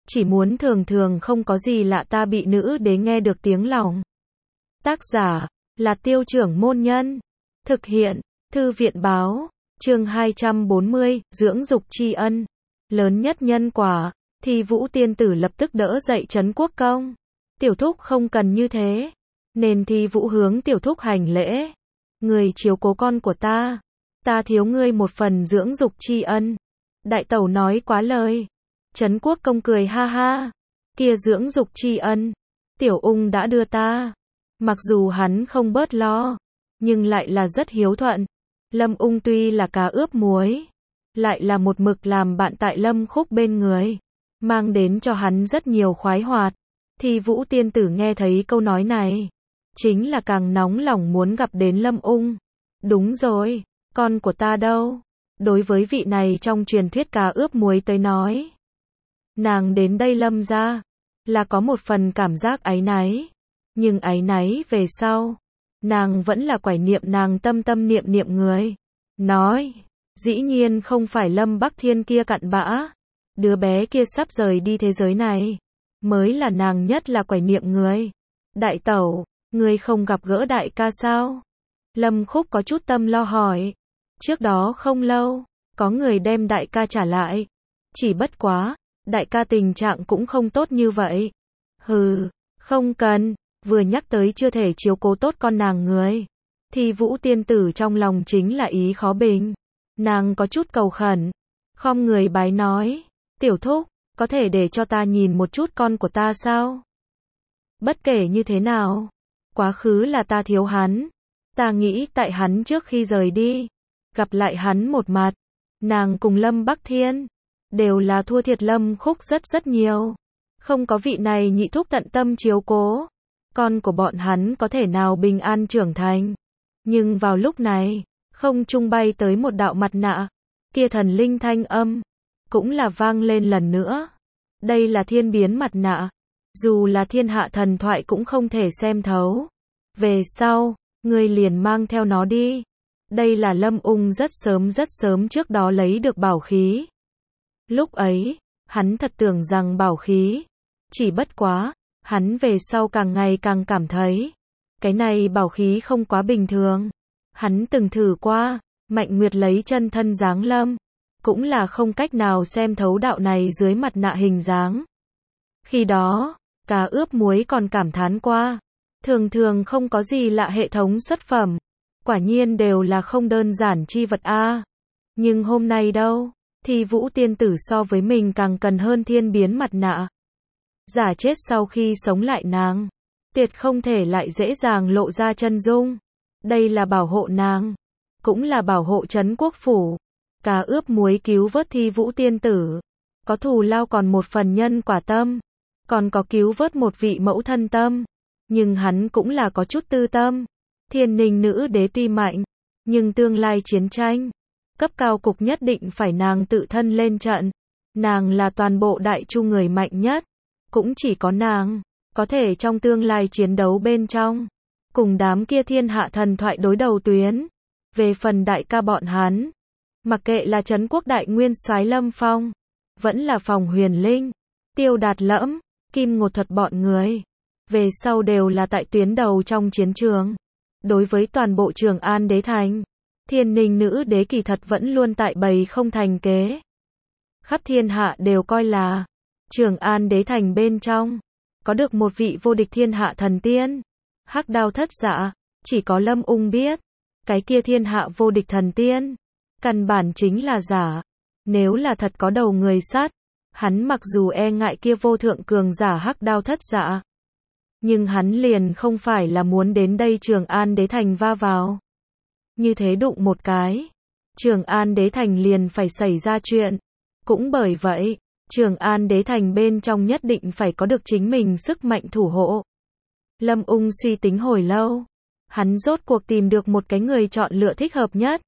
chỉ muốn thường thường không có gì lạ ta bị nữ đế nghe được tiếng lòng. Tác giả là Tiêu Trưởng Môn Nhân. Thực hiện Thư viện Báo. Chương 240, dưỡng dục tri ân. Lớn nhất nhân quả. Thi Vũ tiên tử lập tức đỡ dậy Trấn Quốc Công. Tiểu thúc không cần như thế. Nên Thi Vũ hướng tiểu thúc hành lễ. Người chiếu cố con của ta thiếu ngươi một phần dưỡng dục tri ân. Đại tẩu nói quá lời. Trấn Quốc Công cười ha ha. Kia dưỡng dục tri ân, tiểu ung đã đưa ta. Mặc dù hắn không bớt lo, nhưng lại là rất hiếu thuận. Lâm ung tuy là cá ướp muối, lại là một mực làm bạn tại Lâm Khúc bên người, mang đến cho hắn rất nhiều khoái hoạt. Thi Vũ tiên tử nghe thấy câu nói này, chính là càng nóng lòng muốn gặp đến Lâm ung. Đúng rồi, con của ta đâu? Đối với vị này trong truyền thuyết cá ướp muối tới nói, nàng đến đây Lâm gia là có một phần cảm giác áy náy, nhưng áy náy về sau, nàng vẫn là quải niệm nàng tâm tâm niệm niệm người. Nói, dĩ nhiên không phải Lâm Bắc Thiên kia cặn bã, đứa bé kia sắp rời đi thế giới này, mới là nàng nhất là quải niệm người. Đại tẩu, ngươi không gặp gỡ đại ca sao? Lâm Khúc có chút tâm lo hỏi. Trước đó không lâu, có người đem đại ca trả lại. Chỉ bất quá, đại ca tình trạng cũng không tốt như vậy. Hừ, không cần, vừa nhắc tới chưa thể chiếu cố tốt con nàng người. Thi Vũ tiên tử trong lòng chính là ý khó bình. Nàng có chút cầu khẩn, khom người bái nói, tiểu thúc, có thể để cho ta nhìn một chút con của ta sao? Bất kể như thế nào, quá khứ là ta thiếu hắn. Ta nghĩ tại hắn trước khi rời đi, gặp lại hắn một mặt, nàng cùng Lâm Bắc Thiên đều là thua thiệt Lâm Khúc rất nhiều. Không có vị này nhị thúc tận tâm chiếu cố, con của bọn hắn có thể nào bình an trưởng thành. Nhưng vào lúc này, không trung bay tới một đạo mặt nạ, kia thần linh thanh âm cũng là vang lên lần nữa. Đây là thiên biến mặt nạ, dù là thiên hạ thần thoại cũng không thể xem thấu. Về sau, ngươi liền mang theo nó đi. Đây là Lâm ung rất sớm trước đó lấy được bảo khí. Lúc ấy, hắn thật tưởng rằng bảo khí, chỉ bất quá, hắn về sau càng ngày càng cảm thấy, cái này bảo khí không quá bình thường. Hắn từng thử qua, Mạnh Nguyệt lấy chân thân giáng lâm, cũng là không cách nào xem thấu đạo này dưới mặt nạ hình dáng. Khi đó, cá ướp muối còn cảm thán qua, thường không có gì lạ hệ thống xuất phẩm, quả nhiên đều là không đơn giản chi vật a. Nhưng hôm nay đâu, Thi Vũ tiên tử so với mình càng cần hơn thiên biến mặt nạ. Giả chết sau khi sống lại nàng, tuyệt không thể lại dễ dàng lộ ra chân dung. Đây là bảo hộ nàng, cũng là bảo hộ Trấn Quốc phủ. Cá ướp muối cứu vớt Thi Vũ tiên tử, có thù lao còn một phần nhân quả tâm, còn có cứu vớt một vị mẫu thân tâm. Nhưng hắn cũng là có chút tư tâm. Thiên Ninh nữ đế tuy mạnh, nhưng tương lai chiến tranh cấp cao cục nhất định phải nàng tự thân lên trận. Nàng là toàn bộ đại chu người mạnh nhất, cũng chỉ có nàng có thể trong tương lai chiến đấu bên trong cùng đám kia thiên hạ thần thoại đối đầu tuyến. Về phần đại ca bọn hắn, mặc kệ là Trấn Quốc đại nguyên soái Lâm Phong, vẫn là Phòng Huyền Linh, Tiêu Đạt Lẫm, Kim Ngột Thuật bọn người, về sau đều là tại tuyến đầu trong chiến trường. Đối với toàn bộ Trường An đế thành, Thiên Ninh nữ đế kỳ thật vẫn luôn tại bày không thành kế. Khắp thiên hạ đều coi là Trường An đế thành bên trong có được một vị vô địch thiên hạ thần tiên, Hắc Đao Thất Dạ. Chỉ có Lâm ung biết, cái kia thiên hạ vô địch thần tiên căn bản chính là giả. Nếu là thật có đầu người sát, hắn mặc dù e ngại kia vô thượng cường giả Hắc Đao Thất Dạ, nhưng hắn liền không phải là muốn đến đây Trường An đế thành va vào. Như thế đụng một cái, Trường An đế thành liền phải xảy ra chuyện. Cũng bởi vậy, Trường An đế thành bên trong nhất định phải có được chính mình sức mạnh thủ hộ. Lâm ung suy tính hồi lâu, hắn rốt cuộc tìm được một cái người chọn lựa thích hợp nhất.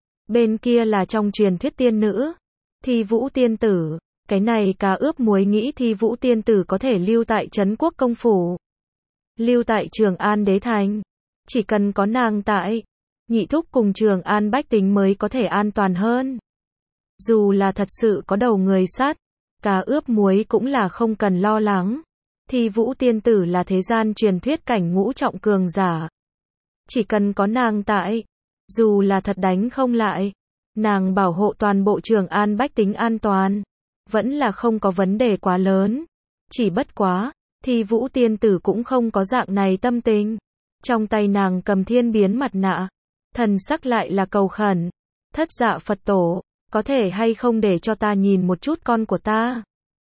Bên kia là trong truyền thuyết tiên nữ, Thi Vũ tiên tử. Cái này cá ướp muối nghĩ Thi Vũ tiên tử có thể lưu tại Trấn Quốc công phủ, lưu tại Trường An đế thành. Chỉ cần có nàng tại, nhị thúc cùng Trường An bách tính mới có thể an toàn hơn. Dù là thật sự có đầu người sát, Cá ướp muối cũng là không cần lo lắng. Thi Vũ tiên tử là thế gian truyền thuyết cảnh ngũ trọng cường giả. Chỉ cần có nàng tại, dù là thật đánh không lại, nàng bảo hộ toàn bộ Trường An bách tính an toàn, vẫn là không có vấn đề quá lớn. Chỉ bất quá, Thi Vũ tiên tử cũng không có dạng này tâm tình. Trong tay nàng cầm thiên biến mặt nạ, thần sắc lại là cầu khẩn. Thất Dạ Phật tổ, có thể hay không để cho ta nhìn một chút con của ta?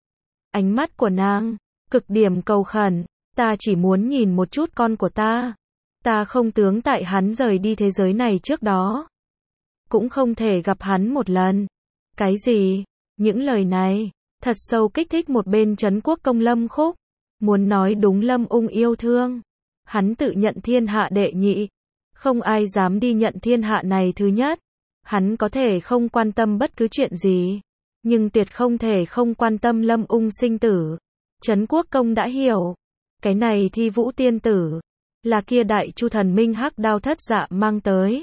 Ánh mắt của nàng, cực điểm cầu khẩn, ta chỉ muốn nhìn một chút con của ta. Ta không tướng tại hắn rời đi thế giới này trước đó, cũng không thể gặp hắn một lần. Cái gì? Những lời này, thật sâu kích thích một bên Trấn Quốc công Lâm Khúc. Muốn nói đúng Lâm Ung yêu thương. Hắn tự nhận thiên hạ đệ nhị. Không ai dám đi nhận thiên hạ này thứ nhất. Hắn có thể không quan tâm bất cứ chuyện gì, nhưng tuyệt không thể không quan tâm Lâm Ung sinh tử. Trấn Quốc công đã hiểu. Cái này Thi Vũ tiên tử, là kia đại chu thần minh hắc đao Thất Dạ mang tới.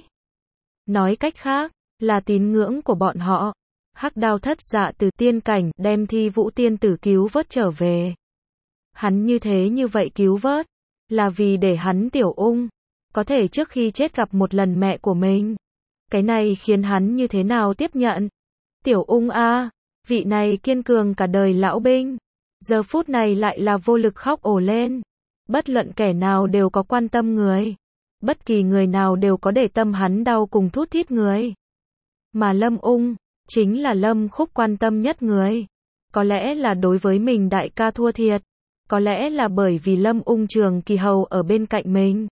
Nói cách khác, là tín ngưỡng của bọn họ. Hắc đao Thất Dạ từ tiên cảnh đem Thi Vũ tiên tử cứu vớt trở về. Hắn như thế như vậy cứu vớt, là vì để hắn Tiểu Ung có thể trước khi chết gặp một lần mẹ của mình. Cái này khiến hắn như thế nào tiếp nhận? Tiểu Ung a, vị này kiên cường cả đời lão binh, giờ phút này lại là vô lực khóc ồ lên. Bất luận kẻ nào đều có quan tâm người, bất kỳ người nào đều có để tâm hắn đau cùng thút thít người. Mà Lâm Ung, chính là Lâm Khúc quan tâm nhất người. Có lẽ là đối với mình đại ca thua thiệt, có lẽ là bởi vì Lâm Ung trường kỳ hầu ở bên cạnh mình.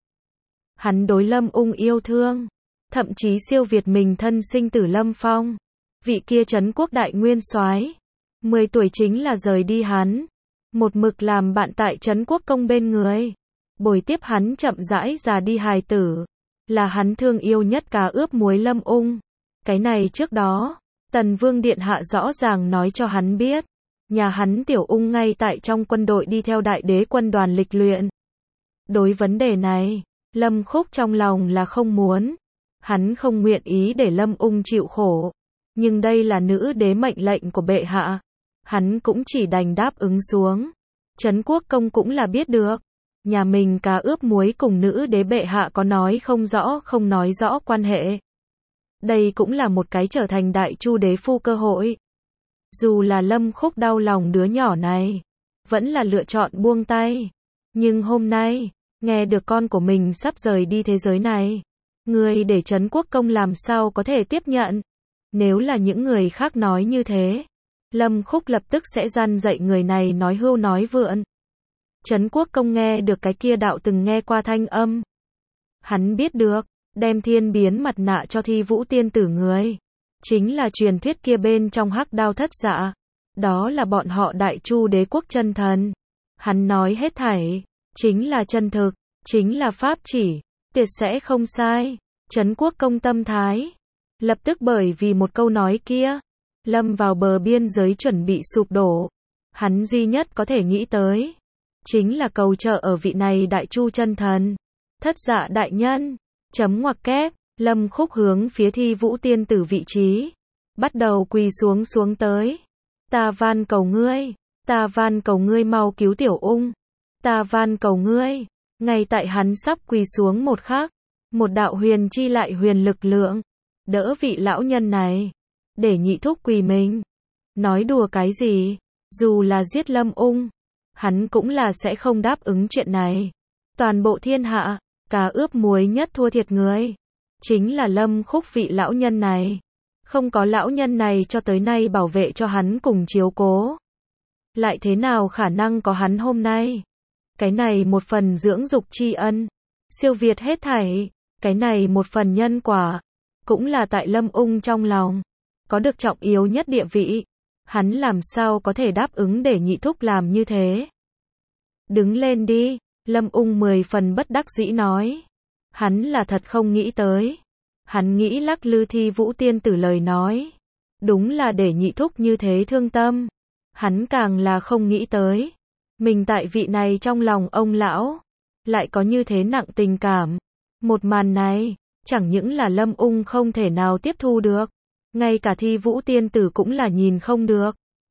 Hắn đối Lâm Ung yêu thương, thậm chí siêu việt mình thân sinh tử Lâm Phong. Vị kia Trấn Quốc đại nguyên soái, 10 tuổi chính là rời đi hắn, một mực làm bạn tại Trấn Quốc công bên người, bồi tiếp hắn chậm rãi già đi hài tử, là hắn thương yêu nhất cá ướp muối Lâm Ung. Cái này trước đó, Tần Vương điện hạ rõ ràng nói cho hắn biết, nhà hắn Tiểu Ung ngay tại trong quân đội đi theo đại đế quân đoàn lịch luyện. Đối vấn đề này, Lâm Khúc trong lòng là không muốn, hắn không nguyện ý để Lâm Ung chịu khổ, nhưng đây là nữ đế mệnh lệnh của bệ hạ, hắn cũng chỉ đành đáp ứng xuống. Trấn Quốc công cũng là biết được, nhà mình cá ướp muối cùng nữ đế bệ hạ có nói không rõ không nói rõ quan hệ. Đây cũng là một cái trở thành đại chu đế phu cơ hội. Dù là Lâm Khúc đau lòng đứa nhỏ này, vẫn là lựa chọn buông tay. Nhưng hôm nay, nghe được con của mình sắp rời đi thế giới này, người để Trấn Quốc công làm sao có thể tiếp nhận? Nếu là những người khác nói như thế, Lâm Khúc lập tức sẽ gian dạy người này nói hưu nói vượn. Trấn Quốc công nghe được cái kia đạo từng nghe qua thanh âm. Hắn biết được, đem thiên biến mặt nạ cho Thi Vũ tiên tử người, chính là truyền thuyết kia bên trong hắc đao Thất Dạ. Đó là bọn họ đại chu đế quốc chân thần. Hắn nói hết thảy, chính là chân thực, chính là pháp chỉ, tuyệt sẽ không sai. Trấn Quốc công tâm thái, lập tức bởi vì một câu nói kia, lâm vào bờ biên giới chuẩn bị sụp đổ. Hắn duy nhất có thể nghĩ tới, chính là cầu trợ ở vị này đại chu chân thần. Thất Dạ đại nhân, chấm ngoặc kép, Lâm Khúc hướng phía Thi Vũ tiên tử vị trí, bắt đầu quỳ xuống tới. Ta van cầu ngươi mau cứu Tiểu Ung. Ta van cầu ngươi. Ngay tại hắn sắp quỳ xuống một khắc, một đạo huyền chi lại huyền lực lượng, đỡ vị lão nhân này, để nhị thúc quỳ mình. Nói đùa cái gì, dù là giết Lâm Ung, hắn cũng là sẽ không đáp ứng chuyện này. Toàn bộ thiên hạ, cá ướp muối nhất thua thiệt người, chính là Lâm Khúc vị lão nhân này. Không có lão nhân này cho tới nay bảo vệ cho hắn cùng chiếu cố, lại thế nào khả năng có hắn hôm nay? Cái này một phần dưỡng dục tri ân, siêu việt hết thảy. Cái này một phần nhân quả, cũng là tại Lâm Ung trong lòng, có được trọng yếu nhất địa vị. Hắn làm sao có thể đáp ứng để nhị thúc làm như thế? Đứng lên đi, Lâm Ung 10 phần bất đắc dĩ nói. Hắn là thật không nghĩ tới. Hắn nghĩ lắc lư Thi Vũ tiên tử lời nói, đúng là để nhị thúc như thế thương tâm. Hắn càng là không nghĩ tới, mình tại vị này trong lòng ông lão, lại có như thế nặng tình cảm. Một màn này, chẳng những là Lâm Ung không thể nào tiếp thu được, ngay cả Thi Vũ tiên tử cũng là nhìn không được.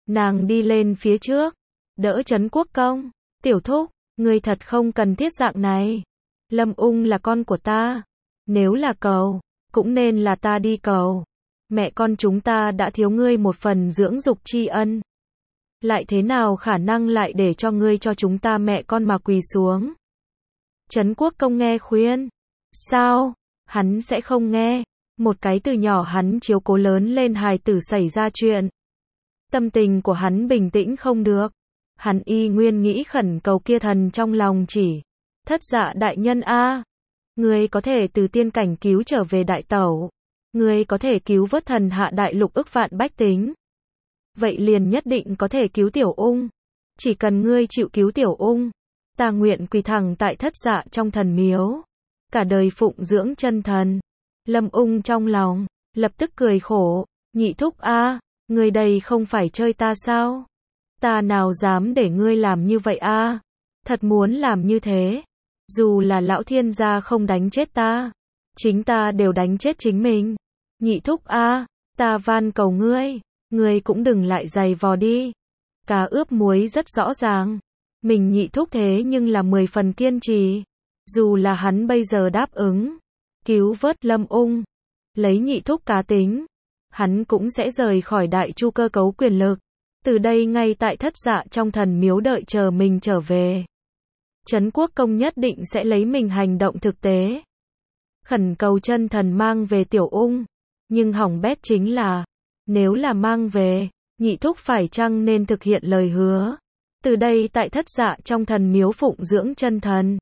Nàng đi lên phía trước, đỡ Trấn Quốc Công. Tiểu thúc, ngươi thật không cần thiết dạng này. Lâm Ung là con của ta. Nếu là cầu, cũng nên là ta đi cầu. Mẹ con chúng ta đã thiếu ngươi một phần dưỡng dục tri ân. Lại thế nào khả năng lại để cho ngươi cho chúng ta mẹ con mà quỳ xuống. Trấn Quốc Công nghe khuyên. Sao? Hắn sẽ không nghe. Một cái từ nhỏ hắn chiếu cố lớn lên hài tử xảy ra chuyện. Tâm tình của hắn bình tĩnh không được. Hắn y nguyên nghĩ khẩn cầu kia thần trong lòng chỉ. Thất Dạ đại nhân a, ngươi có thể từ tiên cảnh cứu trở về đại tẩu. Ngươi có thể cứu vớt thần hạ đại lục ức vạn bách tính. Vậy liền nhất định có thể cứu Tiểu Ung. Chỉ cần ngươi chịu cứu Tiểu Ung, ta nguyện quỳ thẳng tại Thất Dạ trong thần miếu. Cả đời phụng dưỡng chân thần. Lâm Ung trong lòng, lập tức cười khổ. Nhị thúc a, ngươi đây không phải chơi ta sao? Ta nào dám để ngươi làm như vậy a? Thật muốn làm như thế. Dù là lão thiên gia không đánh chết ta, chính ta đều đánh chết chính mình. Nhị thúc a, ta van cầu ngươi cũng đừng lại giày vò đi. Cá ướp muối rất rõ ràng. Mình nhị thúc thế nhưng là 10 phần kiên trì. Dù là hắn bây giờ đáp ứng cứu vớt Lâm Ung, lấy nhị thúc cá tính, hắn cũng sẽ rời khỏi đại chu cơ cấu quyền lực. Từ đây ngay tại Thất Dạ trong thần miếu đợi chờ mình trở về. Trấn Quốc Công nhất định sẽ lấy mình hành động thực tế. Khẩn cầu chân thần mang về Tiểu Ung. Nhưng hỏng bét chính là, nếu là mang về, nhị thúc phải chăng nên thực hiện lời hứa. Từ đây tại Thất Dạ trong thần miếu phụng dưỡng chân thần.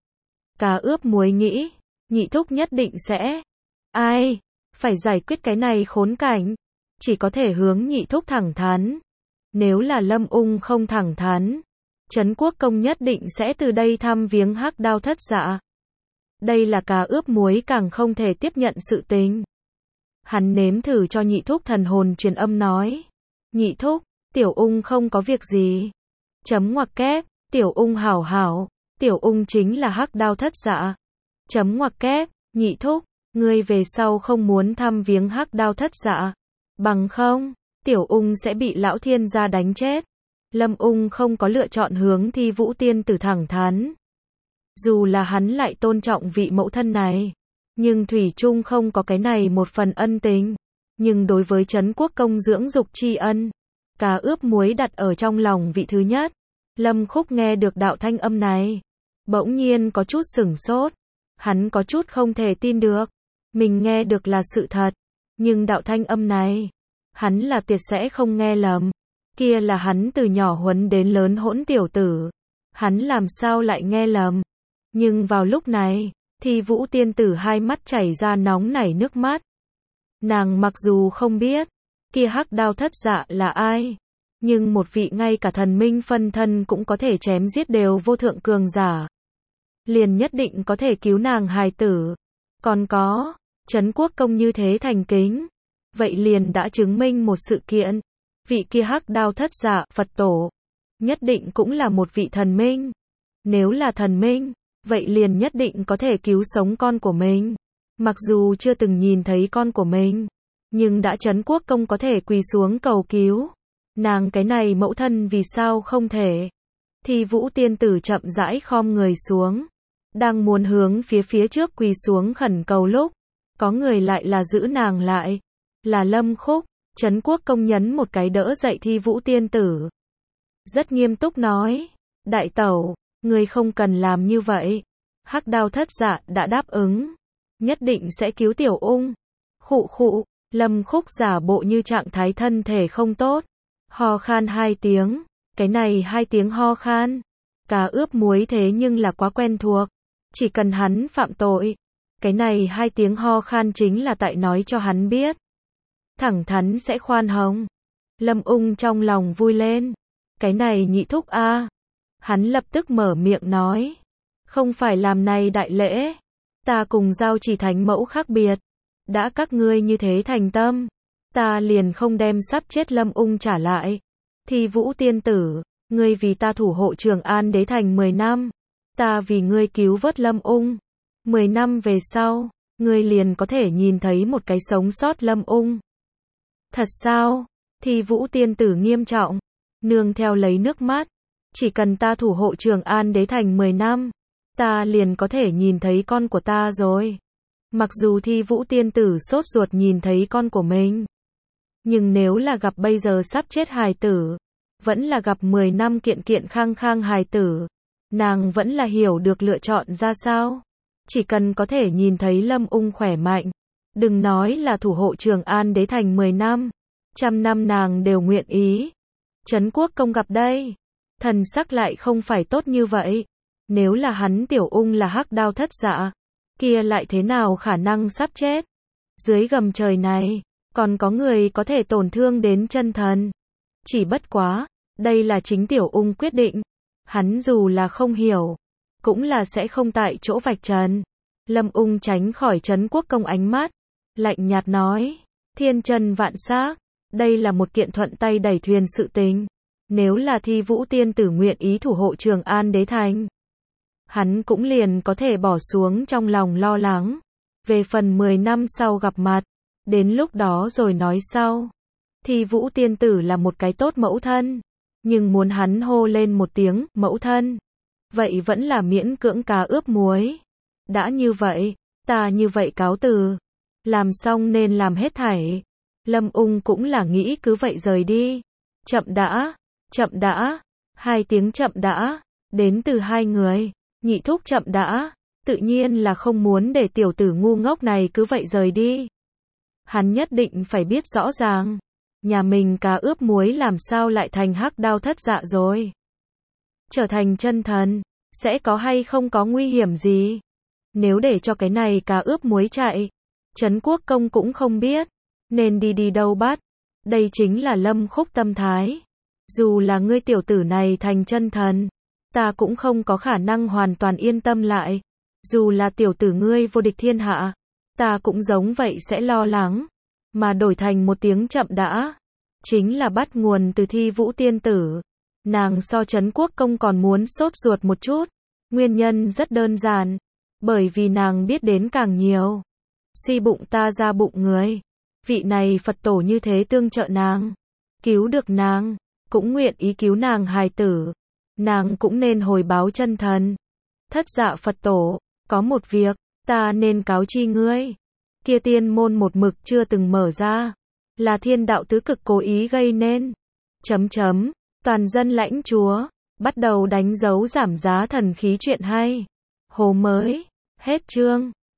Cá ướp muối nghĩ, nhị thúc nhất định sẽ. Ai? Phải giải quyết cái này khốn cảnh. Chỉ có thể hướng nhị thúc thẳng thắn. Nếu là Lâm Ung không thẳng thắn, Trấn Quốc Công nhất định sẽ từ đây thăm viếng hắc đao Thất Dạ. Đây là cá ướp muối càng không thể tiếp nhận sự tình. Hắn nếm thử cho nhị thúc thần hồn truyền âm nói. Nhị thúc, Tiểu Ung không có việc gì. Chấm ngoặc kép, Tiểu Ung hảo hảo. Tiểu Ung chính là hắc đao Thất Dạ. Chấm ngoặc kép, nhị thúc, ngươi về sau không muốn thăm viếng hắc đao Thất Dạ. Bằng không, Tiểu Ung sẽ bị lão thiên gia đánh chết. Lâm Ung không có lựa chọn hướng Thi Vũ tiên tử thẳng thắn. Dù là hắn lại tôn trọng vị mẫu thân này, nhưng thủy chung không có cái này một phần ân tình. Nhưng đối với Trấn Quốc Công dưỡng dục tri ân, cá ướp muối đặt ở trong lòng vị thứ nhất. Lâm Khúc nghe được đạo thanh âm này, bỗng nhiên có chút sửng sốt. Hắn có chút không thể tin được. Mình nghe được là sự thật. Nhưng đạo thanh âm này, hắn là tuyệt sẽ không nghe lầm. Kia là hắn từ nhỏ huấn đến lớn hỗn tiểu tử. Hắn làm sao lại nghe lầm. Nhưng vào lúc này, Thi Vũ tiên tử hai mắt chảy ra nóng nảy nước mắt. Nàng mặc dù không biết, kia hắc đao Thất Dạ là ai. Nhưng một vị ngay cả thần minh phân thân cũng có thể chém giết đều vô thượng cường giả. Liền nhất định có thể cứu nàng hài tử. Còn có, Trấn Quốc Công như thế thành kính. Vậy liền đã chứng minh một sự kiện. Vị kia hắc đao Thất Dạ, Phật tổ, nhất định cũng là một vị thần minh. Nếu là thần minh, vậy liền nhất định có thể cứu sống con của mình. Mặc dù chưa từng nhìn thấy con của mình, nhưng đã Trấn Quốc Công có thể quỳ xuống cầu cứu. Nàng cái này mẫu thân vì sao không thể. Thi Vũ tiên tử chậm rãi khom người xuống. Đang muốn hướng phía trước quỳ xuống khẩn cầu lúc, có người lại là giữ nàng lại. Là Lâm Khúc. Trấn Quốc Công nhấn một cái đỡ dậy Thi Vũ tiên tử. Rất nghiêm túc nói. Đại tẩu, ngươi không cần làm như vậy. Hắc đao Thất Dạ đã đáp ứng. Nhất định sẽ cứu Tiểu Ung. Khụ khụ, Lâm Khúc giả bộ như trạng thái thân thể không tốt. Ho khan 2 tiếng. Cái này 2 tiếng ho khan. Cá ướp muối thế nhưng là quá quen thuộc. Chỉ cần hắn phạm tội. Cái này 2 tiếng ho khan chính là tại nói cho hắn biết. Thẳng thắn sẽ khoan hồng. Lâm Ung trong lòng vui lên. Cái này nhị thúc a. Hắn lập tức mở miệng nói. Không phải làm này đại lễ. Ta cùng Giao Chỉ thánh mẫu khác biệt. Đã các ngươi như thế thành tâm, ta liền không đem sắp chết Lâm Ung trả lại. Thi Vũ tiên tử, ngươi vì ta thủ hộ Trường An đế thành 10 năm. Ta vì ngươi cứu vớt Lâm Ung. 10 năm về sau, ngươi liền có thể nhìn thấy một cái sống sót Lâm Ung. Thật sao? Thi Vũ tiên tử nghiêm trọng, nương theo lấy nước mắt. Chỉ cần ta thủ hộ Trường An Đế Thành 10 năm, ta liền có thể nhìn thấy con của ta rồi. Mặc dù Thi Vũ tiên tử sốt ruột nhìn thấy con của mình, nhưng nếu là gặp bây giờ sắp chết hài tử, vẫn là gặp 10 năm kiện kiện khang khang hài tử, nàng vẫn là hiểu được lựa chọn ra sao. Chỉ cần có thể nhìn thấy Lâm Ung khỏe mạnh, đừng nói là thủ hộ Trường An Đế Thành 10 năm, 100 năm nàng đều nguyện ý. Trấn Quốc công gặp đây, thần sắc lại không phải tốt như vậy. Nếu là hắn Tiểu Ung là hắc đao thất dạ, kia lại thế nào khả năng sắp chết. Dưới gầm trời này, còn có người có thể tổn thương đến chân thần. Chỉ bất quá, đây là chính Tiểu Ung quyết định. Hắn dù là không hiểu, cũng là sẽ không tại chỗ vạch trần. Lâm Ung tránh khỏi Trấn Quốc công ánh mắt, lạnh nhạt nói, thiên chân vạn xác, đây là một kiện thuận tay đẩy thuyền sự tình. Nếu là Thi Vũ tiên tử nguyện ý thủ hộ Trường An Đế Thành, hắn cũng liền có thể bỏ xuống trong lòng lo lắng. Về phần 10 năm sau gặp mặt, đến lúc đó rồi nói sau. Thi Vũ tiên tử là một cái tốt mẫu thân, nhưng muốn hắn hô lên một tiếng mẫu thân, vậy vẫn là miễn cưỡng cá ướp muối. Đã như vậy, ta như vậy cáo từ, làm xong nên làm hết thảy. Lâm Ung cũng là nghĩ cứ vậy rời đi. Chậm đã, 2 tiếng chậm đã, đến từ 2 người. Nhị thúc chậm đã, tự nhiên là không muốn để tiểu tử ngu ngốc này cứ vậy rời đi. Hắn nhất định phải biết rõ ràng, nhà mình cá ướp muối làm sao lại thành hắc đao thất dạ rồi. Trở thành chân thần, sẽ có hay không có nguy hiểm gì? Nếu để cho cái này cá ướp muối chạy, Trấn Quốc công cũng không biết, nên đi đâu bắt. Đây chính là Lâm Khúc tâm thái. Dù là ngươi tiểu tử này thành chân thần, ta cũng không có khả năng hoàn toàn yên tâm lại. Dù là tiểu tử ngươi vô địch thiên hạ, ta cũng giống vậy sẽ lo lắng. Mà đổi thành một tiếng chậm đã, chính là bắt nguồn từ Thi Vũ tiên tử. Nàng so Trấn Quốc công còn muốn sốt ruột một chút. Nguyên nhân rất đơn giản, bởi vì nàng biết đến càng nhiều. Suy bụng ta ra bụng người. Vị này Phật tổ như thế tương trợ nàng, cứu được nàng, cũng nguyện ý cứu nàng hài tử. Nàng cũng nên hồi báo chân thần. Thất dạ Phật tổ, có một việc, ta nên cáo chi ngươi. Kia tiên môn một mực chưa từng mở ra, là thiên đạo tứ cực cố ý gây nên. Toàn dân lãnh chúa, bắt đầu đánh dấu giảm giá thần khí chuyện hay. Hồ mới, hết chương.